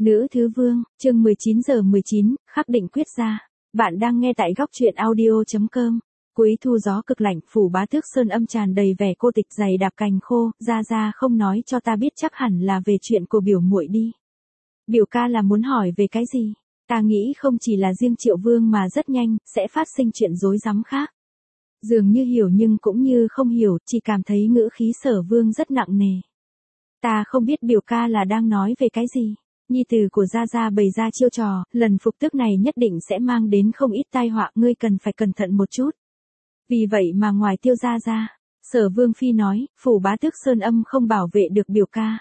Nữ thứ vương, chương 19:19, khắc định quyết ra. Bạn đang nghe tại góc truyện audio.com. Cuối thu gió cực lạnh, phủ Bá Tước Sơn âm tràn đầy vẻ cô tịch, dày đạp cành khô, ra không nói cho ta biết, chắc hẳn là về chuyện của biểu muội đi. Biểu ca là muốn hỏi về cái gì? Ta nghĩ không chỉ là riêng Triệu Vương mà rất nhanh sẽ phát sinh chuyện rối rắm khác. Dường như hiểu nhưng cũng như không hiểu, chỉ cảm thấy ngữ khí Sở Vương rất nặng nề. Ta không biết biểu ca là đang nói về cái gì. Nhi tử của Gia bày ra chiêu trò, lần phục tước này nhất định sẽ mang đến không ít tai họa, ngươi cần phải cẩn thận một chút. Vì vậy mà ngoài Tiêu Gia, Sở Vương phi nói, phủ Bá Tước Sơn âm không bảo vệ được biểu ca.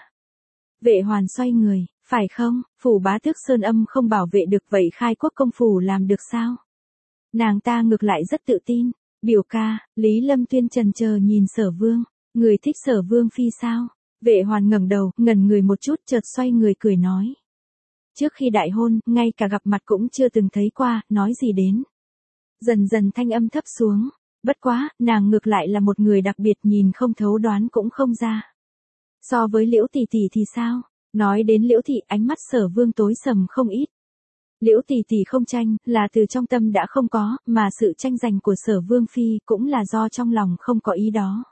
Vệ Hoàn xoay người, phải không, phủ Bá Tước Sơn âm không bảo vệ được, vậy Khai Quốc công phủ làm được sao? Nàng ta ngược lại rất tự tin. Biểu ca, Lý Lâm Tuyên chần chờ nhìn Sở Vương, người thích Sở Vương phi sao? Vệ Hoàn ngẩng đầu, ngẩn người một chút, chợt xoay người cười nói. Trước khi đại hôn, ngay cả gặp mặt cũng chưa từng thấy qua, nói gì đến. Dần dần thanh âm thấp xuống, bất quá, nàng ngược lại là một người đặc biệt, nhìn không thấu đoán cũng không ra. So với Liễu tỷ tỷ thì sao? Nói đến Liễu thị, ánh mắt Sở Vương tối sầm không ít. Liễu tỷ tỷ không tranh, là từ trong tâm đã không có, mà sự tranh giành của Sở Vương phi cũng là do trong lòng không có ý đó.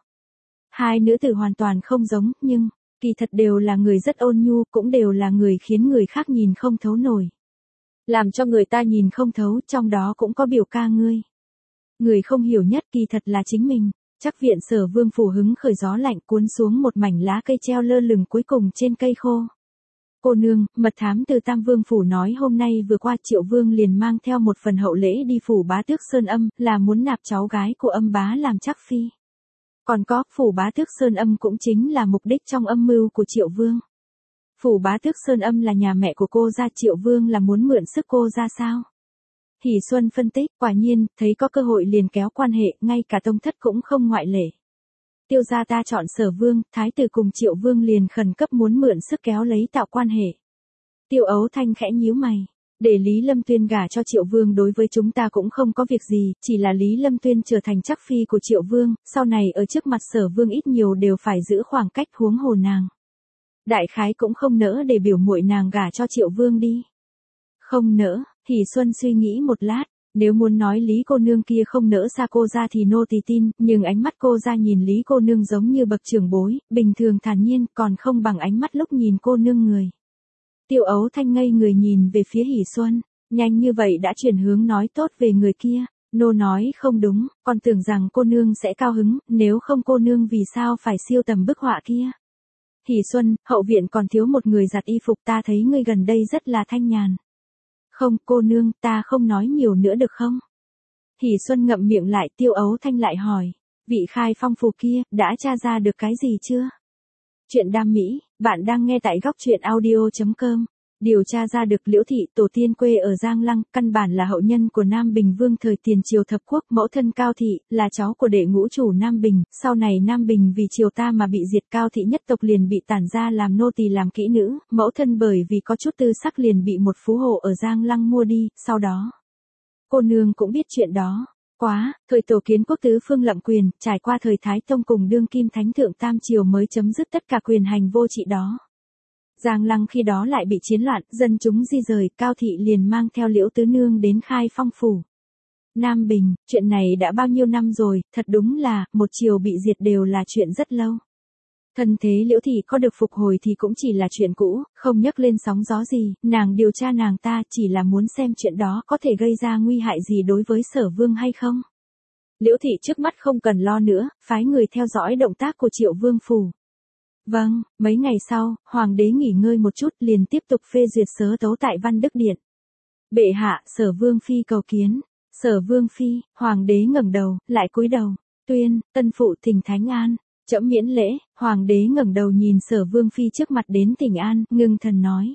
Hai nữ tử hoàn toàn không giống, nhưng kỳ thật đều là người rất ôn nhu, cũng đều là người khiến người khác nhìn không thấu nổi. Làm cho người ta nhìn không thấu, trong đó cũng có biểu ca ngươi. Người không hiểu nhất kỳ thật là chính mình. Chắc viện Sở Vương phủ hứng khởi gió lạnh, cuốn xuống một mảnh lá cây treo lơ lửng cuối cùng trên cây khô. Cô nương, mật thám từ Tam Vương phủ nói hôm nay vừa qua Triệu Vương liền mang theo một phần hậu lễ đi phủ Bá Tước Sơn âm, là muốn nạp cháu gái của âm bá làm trắc phi. Còn có, phủ Bá Tước Sơn âm cũng chính là mục đích trong âm mưu của Triệu Vương. Phủ Bá Tước Sơn âm là nhà mẹ của cô Gia, Triệu Vương là muốn mượn sức cô Gia sao? Hỷ Xuân phân tích, quả nhiên, thấy có cơ hội liền kéo quan hệ, ngay cả tông thất cũng không ngoại lệ. Tiêu gia ta chọn Sở Vương, thái tử cùng Triệu Vương liền khẩn cấp muốn mượn sức kéo lấy tạo quan hệ. Tiêu Ấu Thanh khẽ nhíu mày. Để Lý Lâm Tuyên gả cho Triệu Vương đối với chúng ta cũng không có việc gì, chỉ là Lý Lâm Tuyên trở thành trắc phi của Triệu Vương, sau này ở trước mặt Sở Vương ít nhiều đều phải giữ khoảng cách, huống hồ nàng. Đại khái cũng không nỡ để biểu muội nàng gả cho Triệu Vương đi. Không nỡ, Hỷ Xuân suy nghĩ một lát, nếu muốn nói Lý cô nương kia không nỡ xa cô Gia thì nô tỳ tin, nhưng ánh mắt cô Gia nhìn Lý cô nương giống như bậc trưởng bối, bình thường thản nhiên, còn không bằng ánh mắt lúc nhìn cô nương người. Tiêu Ấu Thanh ngây người nhìn về phía Hỷ Xuân, nhanh như vậy đã chuyển hướng nói tốt về người kia, nô nói không đúng, còn tưởng rằng cô nương sẽ cao hứng, nếu không cô nương vì sao phải siêu tầm bức họa kia. Hỷ Xuân, hậu viện còn thiếu một người giặt y phục, ta thấy ngươi gần đây rất là thanh nhàn. Không, cô nương, ta không nói nhiều nữa được không? Hỷ Xuân ngậm miệng lại, Tiêu Ấu Thanh lại hỏi, vị Khai phong phủ kia, đã tra ra được cái gì chưa? Chuyện đam mỹ, bạn đang nghe tại góc truyện audio.com. Điều tra ra được Liễu thị, tổ tiên quê ở Giang Lăng, căn bản là hậu nhân của Nam Bình Vương thời tiền triều thập quốc, mẫu thân Cao thị, là cháu của đệ ngũ chủ Nam Bình, sau này Nam Bình vì triều ta mà bị diệt, Cao thị nhất tộc liền bị tản ra làm nô tỳ làm kỹ nữ, mẫu thân bởi vì có chút tư sắc liền bị một phú hộ ở Giang Lăng mua đi, sau đó. Cô nương cũng biết chuyện đó. Quá, thời tổ kiến quốc tứ phương lậm quyền, trải qua thời Thái Tông cùng đương kim thánh thượng Tam Triều mới chấm dứt tất cả quyền hành vô trị đó. Giang Lăng khi đó lại bị chiến loạn, dân chúng di rời, Cao thị liền mang theo Liễu tứ nương đến Khai phong phủ. Nam Bình, chuyện này đã bao nhiêu năm rồi, thật đúng là, một triều bị diệt đều là chuyện rất lâu. Thân thế Liễu thị có được phục hồi thì cũng chỉ là chuyện cũ, không nhắc lên sóng gió gì, nàng điều tra nàng ta chỉ là muốn xem chuyện đó có thể gây ra nguy hại gì đối với Sở Vương hay không. Liễu thị trước mắt không cần lo nữa, phái người theo dõi động tác của Triệu Vương phủ. Vâng, mấy ngày sau, Hoàng đế nghỉ ngơi một chút liền tiếp tục phê duyệt sớ tấu tại Văn Đức Điện. Bệ hạ, Sở Vương phi cầu kiến. Sở Vương phi, Hoàng đế ngẩng đầu, lại cúi đầu. Tuyên, tân phụ thỉnh thánh an. Trẫm miễn lễ. Hoàng đế ngẩng đầu nhìn Sở Vương phi trước mặt đến thỉnh an, ngưng thần nói.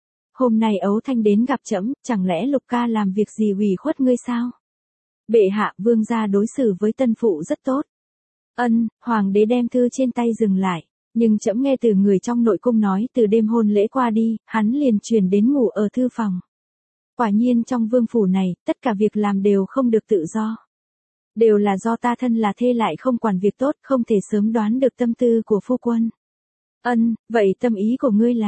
Hôm nay Ấu Thanh đến gặp trẫm, chẳng lẽ Lục ca làm việc gì ủy khuất ngươi sao? Bệ hạ, vương gia đối xử với tân phụ rất tốt. Ân, Hoàng đế đem thư trên tay dừng lại. Nhưng trẫm nghe từ người trong nội cung nói từ đêm hôn lễ qua đi, hắn liền chuyển đến ngủ ở thư phòng. Quả nhiên trong vương phủ này, tất cả việc làm đều không được tự do. Đều là do ta thân là thê lại không quản việc tốt, không thể sớm đoán được tâm tư của phu quân. Ân, vậy tâm ý của ngươi là,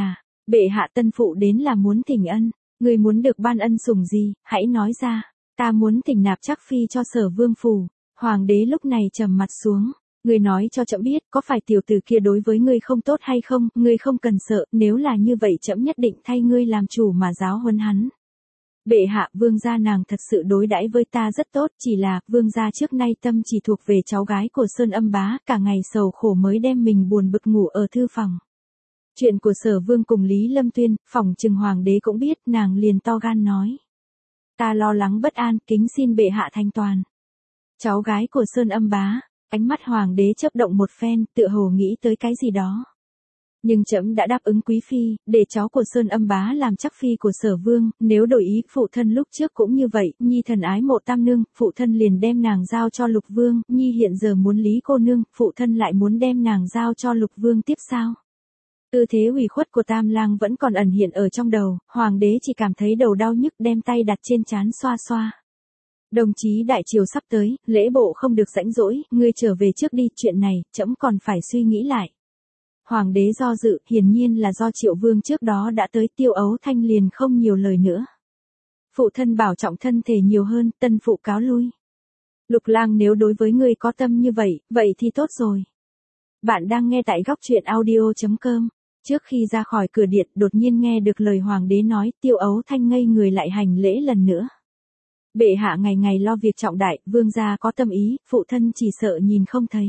Bệ hạ tân phụ đến là muốn thỉnh ân, ngươi muốn được ban ân sủng gì, hãy nói ra. Ta muốn thỉnh nạp chắc phi cho Sở Vương phủ. Hoàng đế lúc này trầm mặt xuống. Ngươi nói cho trẫm biết, có phải tiểu tử kia đối với ngươi không tốt hay không, ngươi không cần sợ, nếu là như vậy trẫm nhất định thay ngươi làm chủ mà giáo huấn hắn. Bệ hạ, vương gia nàng thật sự đối đãi với ta rất tốt, chỉ là, vương gia trước nay tâm chỉ thuộc về cháu gái của Sơn Âm bá, cả ngày sầu khổ mới đem mình buồn bực ngủ ở thư phòng. Chuyện của Sở Vương cùng Lý Lâm Tuyên, phỏng chừng hoàng đế cũng biết, nàng liền to gan nói. Ta lo lắng bất an, kính xin bệ hạ thanh toàn. Cháu gái của Sơn Âm bá, ánh mắt hoàng đế chớp động một phen, tựa hồ nghĩ tới cái gì đó. Nhưng trẫm đã đáp ứng quý phi, để cháu của Sơn Âm bá làm chắc phi của Sở Vương, nếu đổi ý, phụ thân lúc trước cũng như vậy, nhi thần ái mộ tam nương, phụ thân liền đem nàng giao cho Lục Vương, nhi hiện giờ muốn Lý cô nương, phụ thân lại muốn đem nàng giao cho Lục Vương tiếp sao? Tư thế ủy khuất của Tam lang vẫn còn ẩn hiện ở trong đầu, hoàng đế chỉ cảm thấy đầu đau nhức đem tay đặt trên trán xoa xoa. Đồng chí đại triều sắp tới, lễ bộ không được rãnh rỗi, ngươi trở về trước đi, chuyện này, trẫm còn phải suy nghĩ lại. Hoàng đế do dự, hiển nhiên là do Triệu Vương trước đó đã tới, Tiêu Ấu Thanh liền không nhiều lời nữa. Phụ thân bảo trọng thân thể nhiều hơn, tân phụ cáo lui. Lục lang nếu đối với ngươi có tâm như vậy, vậy thì tốt rồi. Bạn đang nghe tại góc truyện audio.com. Trước khi ra khỏi cửa điện, đột nhiên nghe được lời hoàng đế nói, Tiêu Ấu Thanh ngây người lại hành lễ lần nữa. Bệ hạ ngày ngày lo việc trọng đại, vương gia có tâm ý, phụ thân chỉ sợ nhìn không thấy.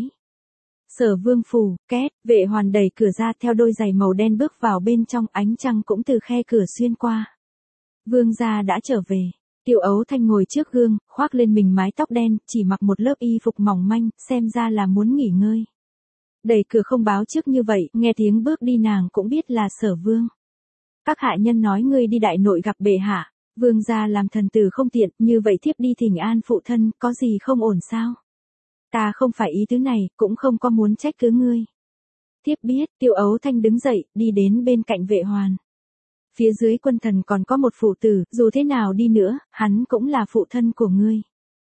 Sở Vương phủ, két, vệ hoàn đẩy cửa ra theo đôi giày màu đen bước vào bên trong, ánh trăng cũng từ khe cửa xuyên qua. Vương gia đã trở về. Tiêu Ấu Thanh ngồi trước gương, khoác lên mình mái tóc đen, chỉ mặc một lớp y phục mỏng manh, xem ra là muốn nghỉ ngơi. Đẩy cửa không báo trước như vậy, nghe tiếng bước đi nàng cũng biết là Sở Vương. Các hạ nhân nói ngươi đi đại nội gặp bệ hạ, vương gia làm thần tử không tiện, như vậy thiếp đi thỉnh an phụ thân, có gì không ổn sao? Ta không phải ý tứ này, cũng không có muốn trách cứ ngươi. Thiếp biết, Tiêu Ấu Thanh đứng dậy, đi đến bên cạnh vệ hoàn. Phía dưới quân thần còn có một phụ tử, dù thế nào đi nữa, hắn cũng là phụ thân của ngươi.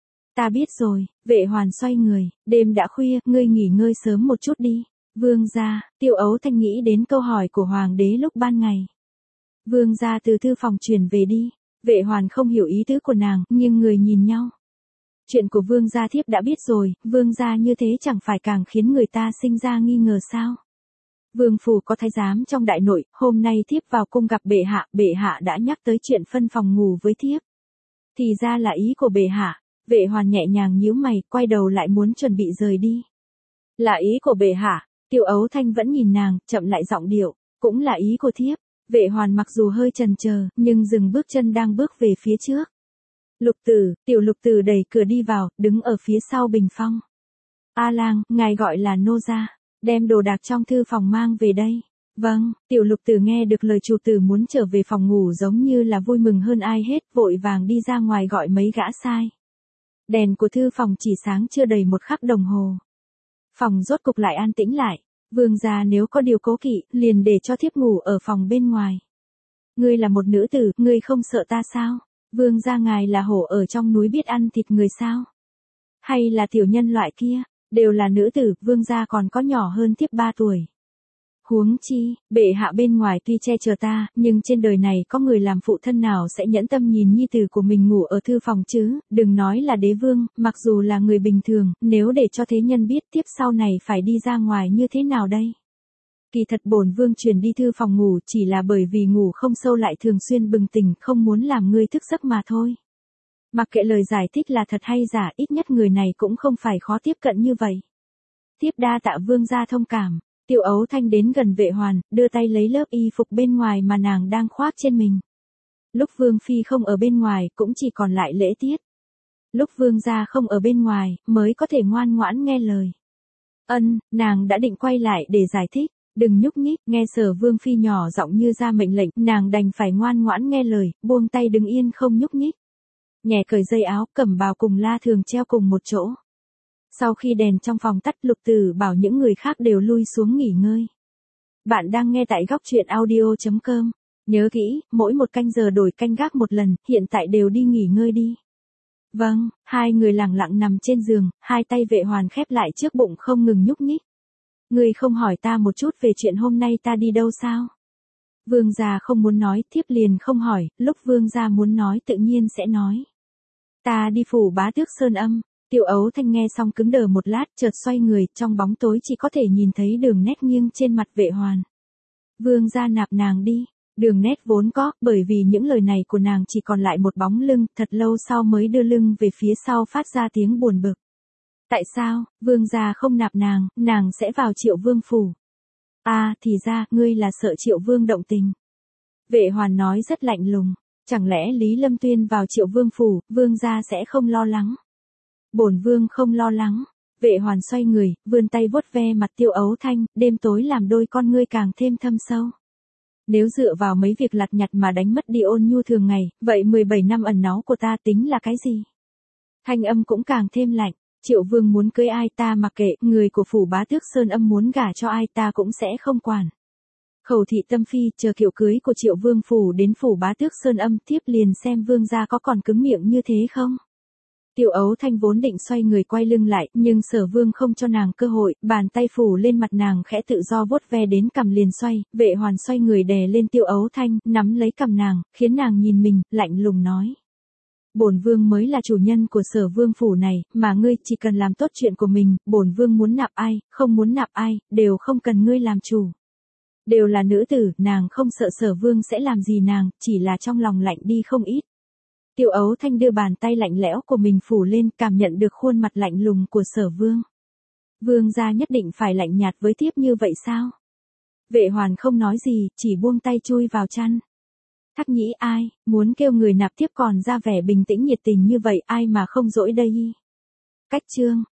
Ta biết rồi, vệ hoàn xoay người, đêm đã khuya, ngươi nghỉ ngơi sớm một chút đi. Vương gia, Tiêu Ấu Thanh nghĩ đến câu hỏi của hoàng đế lúc ban ngày. Vương gia từ thư phòng chuyển về đi. Vệ hoàn không hiểu ý tứ của nàng, nhưng người nhìn nhau. Chuyện của vương gia thiếp đã biết rồi, vương gia như thế chẳng phải càng khiến người ta sinh ra nghi ngờ sao? Vương phủ có thái giám trong đại nội, hôm nay thiếp vào cung gặp bệ hạ đã nhắc tới chuyện phân phòng ngủ với thiếp. Thì ra là ý của bệ hạ. Vệ hoàn nhẹ nhàng nhíu mày, quay đầu lại muốn chuẩn bị rời đi. Là ý của bệ hạ. Tiêu Ấu Thanh vẫn nhìn nàng, chậm lại giọng điệu, cũng là ý của thiếp. Vệ hoàn mặc dù hơi chần chờ, nhưng dừng bước chân đang bước về phía trước. Lục tử, tiểu lục tử đẩy cửa đi vào, đứng ở phía sau bình phong. A lang, ngài gọi là nô gia, đem đồ đạc trong thư phòng mang về đây. Vâng, tiểu lục tử nghe được lời chủ tử muốn trở về phòng ngủ giống như là vui mừng hơn ai hết, vội vàng đi ra ngoài gọi mấy gã sai. Đèn của thư phòng chỉ sáng chưa đầy một khắc đồng hồ. Phòng rốt cục lại an tĩnh lại. Vương gia nếu có điều cố kỵ, liền để cho thiếp ngủ ở phòng bên ngoài. Ngươi là một nữ tử, ngươi không sợ ta sao? Vương gia ngài là hổ ở trong núi biết ăn thịt người sao? Hay là tiểu nhân loại kia, đều là nữ tử, vương gia còn có nhỏ hơn thiếp 3 tuổi. Huống chi, bệ hạ bên ngoài tuy che chở ta, nhưng trên đời này có người làm phụ thân nào sẽ nhẫn tâm nhìn nhi tử của mình ngủ ở thư phòng chứ, đừng nói là đế vương, mặc dù là người bình thường, nếu để cho thế nhân biết tiếp sau này phải đi ra ngoài như thế nào đây? Kỳ thật bổn vương chuyển đi thư phòng ngủ chỉ là bởi vì ngủ không sâu lại thường xuyên bừng tỉnh, không muốn làm ngươi thức giấc mà thôi. Mặc kệ lời giải thích là thật hay giả, ít nhất người này cũng không phải khó tiếp cận như vậy. Tiếp đa tạ vương gia thông cảm. Tiêu Ấu Thanh đến gần vệ hoàn, đưa tay lấy lớp y phục bên ngoài mà nàng đang khoác trên mình. Lúc vương phi không ở bên ngoài, cũng chỉ còn lại lễ tiết. Lúc vương gia không ở bên ngoài, mới có thể ngoan ngoãn nghe lời. Nàng đã định quay lại để giải thích. Đừng nhúc nhích, nghe Sở Vương phi nhỏ giọng như ra mệnh lệnh, nàng đành phải ngoan ngoãn nghe lời, buông tay đứng yên không nhúc nhích. Nhẹ cởi dây áo, cẩm bào cùng La Thường treo cùng một chỗ. Sau khi đèn trong phòng tắt, Lục Tử bảo những người khác đều lui xuống nghỉ ngơi. Bạn đang nghe tại góc truyện audio.com. Nhớ kỹ, mỗi một canh giờ đổi canh gác một lần, hiện tại đều đi nghỉ ngơi đi. Vâng, hai người lặng lặng nằm trên giường, hai tay vệ hoàn khép lại trước bụng không ngừng nhúc nhích. Ngươi không hỏi ta một chút về chuyện hôm nay ta đi đâu sao? Vương gia không muốn nói, thiếp liền không hỏi, lúc vương gia muốn nói tự nhiên sẽ nói. Ta đi phủ bá tước Sơn Âm. Tiêu Ấu Thanh nghe xong cứng đờ một lát, chợt xoay người, trong bóng tối chỉ có thể nhìn thấy đường nét nghiêng trên mặt Vệ Hoàn. Vương gia nạp nàng đi. Đường nét vốn có, bởi vì những lời này của nàng chỉ còn lại một bóng lưng, thật lâu sau mới đưa lưng về phía sau phát ra tiếng buồn bực. Tại sao, vương gia không nạp nàng sẽ vào Triệu Vương phủ. À, thì ra, ngươi là sợ Triệu Vương động tình. Vệ Hoàn nói rất lạnh lùng, chẳng lẽ Lý Lâm Tuyên vào Triệu Vương phủ, vương gia sẽ không lo lắng. Bổn vương không lo lắng. Vệ Hoàn xoay người, vươn tay vuốt ve mặt Tiêu Ấu Thanh, đêm tối làm đôi con ngươi càng thêm thâm sâu. Nếu dựa vào mấy việc lặt nhặt mà đánh mất đi ôn nhu thường ngày, vậy 17 năm ẩn náu của ta tính là cái gì? Thanh âm cũng càng thêm lạnh. Triệu Vương muốn cưới ai ta mặc kệ, người của phủ bá tước Sơn Âm muốn gả cho ai ta cũng sẽ không quản. Khẩu thị tâm phi, chờ kiệu cưới của Triệu Vương phủ đến phủ bá tước Sơn Âm, thiếp liền xem vương gia có còn cứng miệng như thế không. Tiêu Ấu Thanh vốn định xoay người quay lưng lại, nhưng Sở Vương không cho nàng cơ hội, bàn tay phủ lên mặt nàng khẽ tự do vuốt ve đến cằm liền xoay, Vệ Hoàn xoay người đè lên Tiêu Ấu Thanh, nắm lấy cằm nàng, khiến nàng nhìn mình, lạnh lùng nói. Bổn vương mới là chủ nhân của Sở Vương phủ này, mà ngươi chỉ cần làm tốt chuyện của mình, bổn vương muốn nạp ai, không muốn nạp ai, đều không cần ngươi làm chủ. Đều là nữ tử, nàng không sợ Sở Vương sẽ làm gì nàng, chỉ là trong lòng lạnh đi không ít. Tiêu Ấu Thanh đưa bàn tay lạnh lẽo của mình phủ lên, cảm nhận được khuôn mặt lạnh lùng của Sở Vương. Vương gia nhất định phải lạnh nhạt với thiếp như vậy sao? Vệ Hoàn không nói gì, chỉ buông tay chui vào chăn. Thắc nhĩ ai, muốn kêu người nạp thiếp còn ra vẻ bình tĩnh nhiệt tình như vậy, ai mà không dỗi đây. Cách chương.